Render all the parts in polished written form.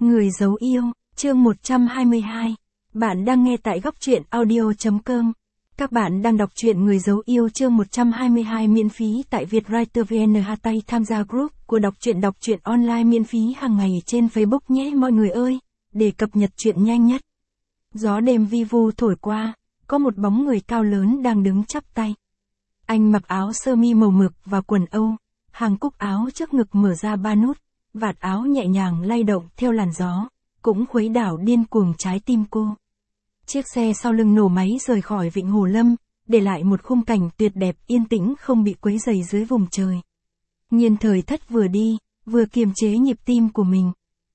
Người giấu yêu, chương 122. Bạn đang nghe tại góc truyện audio.com. Các bạn đang đọc truyện Người giấu yêu chương 122 miễn phí tại Vietwriter VN. Hattay tham gia group của đọc truyện online miễn phí hàng ngày trên Facebook nhé mọi người ơi, để cập nhật truyện nhanh nhất. Gió đêm vi vu thổi qua, có một bóng người cao lớn đang đứng chắp tay. Anh mặc áo sơ mi màu mực và quần Âu, hàng cúc áo trước ngực mở ra 3 nút, vạt áo nhẹ nhàng lay động theo làn gió, cũng khuấy đảo điên cuồng trái tim cô. Chiếc xe sau lưng nổ máy rời khỏi Vịnh Hồ Lâm, để lại một khung cảnh tuyệt đẹp yên tĩnh không bị quấy rầy dưới vùng trời. Nhiên Thời Thất vừa đi, vừa kiềm chế nhịp tim của mình.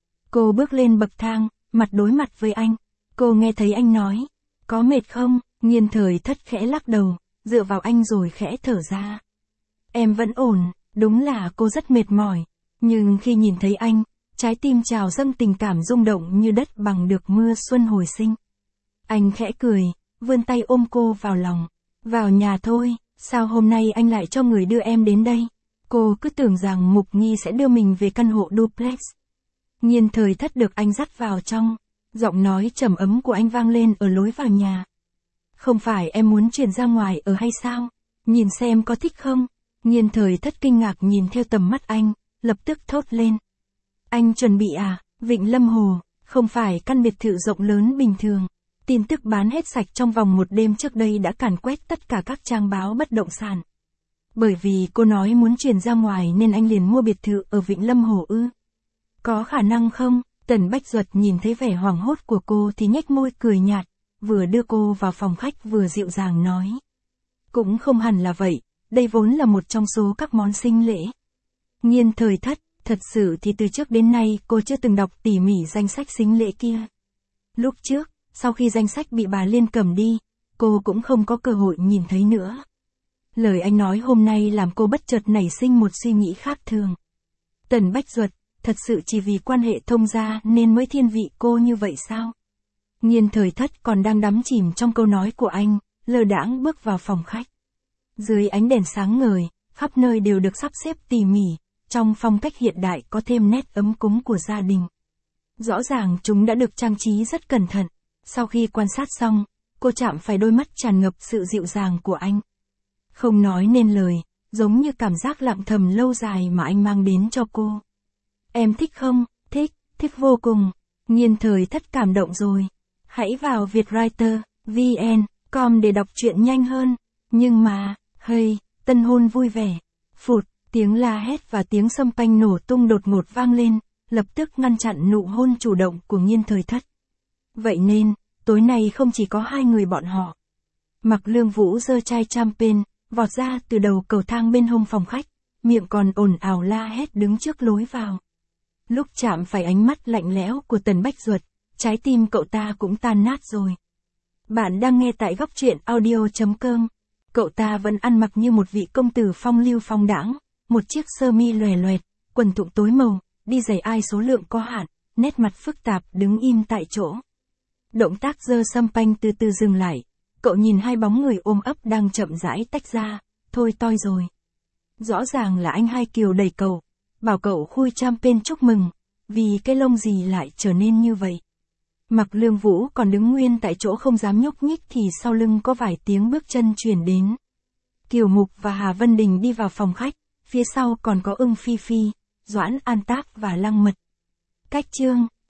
Cô bước lên bậc thang, mặt đối mặt với anh. Cô nghe thấy anh nói, có mệt không? Nhiên Thời Thất khẽ lắc đầu, dựa vào anh rồi khẽ thở ra. Em vẫn ổn, đúng là cô rất mệt mỏi. Nhưng khi nhìn thấy anh, trái tim trào dâng tình cảm rung động như đất bằng được mưa xuân hồi sinh. Anh khẽ cười, vươn tay ôm cô vào lòng. Vào nhà thôi, sao hôm nay anh lại cho người đưa em đến đây? Cô cứ tưởng rằng Mục Nghi sẽ đưa mình về căn hộ duplex. Nhiên Thời Thất được anh dắt vào trong, giọng nói trầm ấm của anh vang lên ở lối vào nhà. Không phải em muốn chuyển ra ngoài ở hay sao? Nhìn xem có thích không? Nhiên Thời Thất kinh ngạc nhìn theo tầm mắt anh, lập tức thốt lên. Anh chuẩn bị à? Vịnh Lâm Hồ, không phải căn biệt thự rộng lớn bình thường. Tin tức bán hết sạch trong vòng một đêm trước đây đã càn quét tất cả các trang báo bất động sản. Bởi vì cô nói muốn chuyển ra ngoài nên anh liền mua biệt thự ở Vịnh Lâm Hồ ư? Có khả năng không? Tần Bách Duật nhìn thấy vẻ hoảng hốt của cô thì nhếch môi cười nhạt, vừa đưa cô vào phòng khách vừa dịu dàng nói. Cũng không hẳn là vậy, đây vốn là một trong số các món sinh lễ. Nhiên Thời Thất, thật sự thì từ trước đến nay cô chưa từng đọc tỉ mỉ danh sách sinh lễ kia. Lúc trước, sau khi danh sách bị bà Liên cầm đi, cô cũng không có cơ hội nhìn thấy nữa. Lời anh nói hôm nay làm cô bất chợt nảy sinh một suy nghĩ khác thường. Tần Bách Duật, thật sự chỉ vì quan hệ thông gia nên mới thiên vị cô như vậy sao? Nhiên Thời Thất còn đang đắm chìm trong câu nói của anh, lơ đãng bước vào phòng khách. Dưới ánh đèn sáng ngời, khắp nơi đều được sắp xếp tỉ mỉ, trong phong cách hiện đại có thêm nét ấm cúng của gia đình. Rõ ràng chúng đã được trang trí rất cẩn thận. Sau khi quan sát xong, cô chạm phải đôi mắt tràn ngập sự dịu dàng của anh. Không nói nên lời, giống như cảm giác lặng thầm lâu dài mà anh mang đến cho cô. Em thích không? Thích, thích vô cùng. Nhiên Thời Thất cảm động rồi. Hãy vào Vietwriter, VN.com để đọc truyện nhanh hơn. Nhưng mà, hey, tân hôn vui vẻ. Phụt, tiếng la hét và tiếng sâm panh nổ tung đột ngột vang lên, lập tức ngăn chặn nụ hôn chủ động của Nhiên Thời Thất. Vậy nên, tối nay không chỉ có hai người bọn họ. Mạc Lương Vũ giơ chai champagne, vọt ra từ đầu cầu thang bên hông phòng khách, miệng còn ồn ào la hét đứng trước lối vào. Lúc chạm phải ánh mắt lạnh lẽo của Tần Bách Duật, trái tim cậu ta cũng tan nát rồi. Bạn đang nghe tại góc truyện audio.com. Cậu ta vẫn ăn mặc như một vị công tử phong lưu phong đãng, một chiếc sơ mi lòe loẹt, quần thụng tối màu, đi giày ai số lượng có hạn, nét mặt phức tạp đứng im tại chỗ. Động tác giơ sâm panh từ từ dừng lại, cậu nhìn hai bóng người ôm ấp đang chậm rãi tách ra, thôi toi rồi. Rõ ràng là anh Hai Kiều đẩy cậu, bảo cậu khui champagne chúc mừng, vì cái lông gì lại trở nên như vậy. Mạc Lương Vũ còn đứng nguyên tại chỗ không dám nhúc nhích thì sau lưng có vài tiếng bước chân truyền đến. Kiều Mục và Hà Vân Đình đi vào phòng khách, phía sau còn có Ưng Phi Phi, Doãn An Tác và Lăng Mật. Cách chương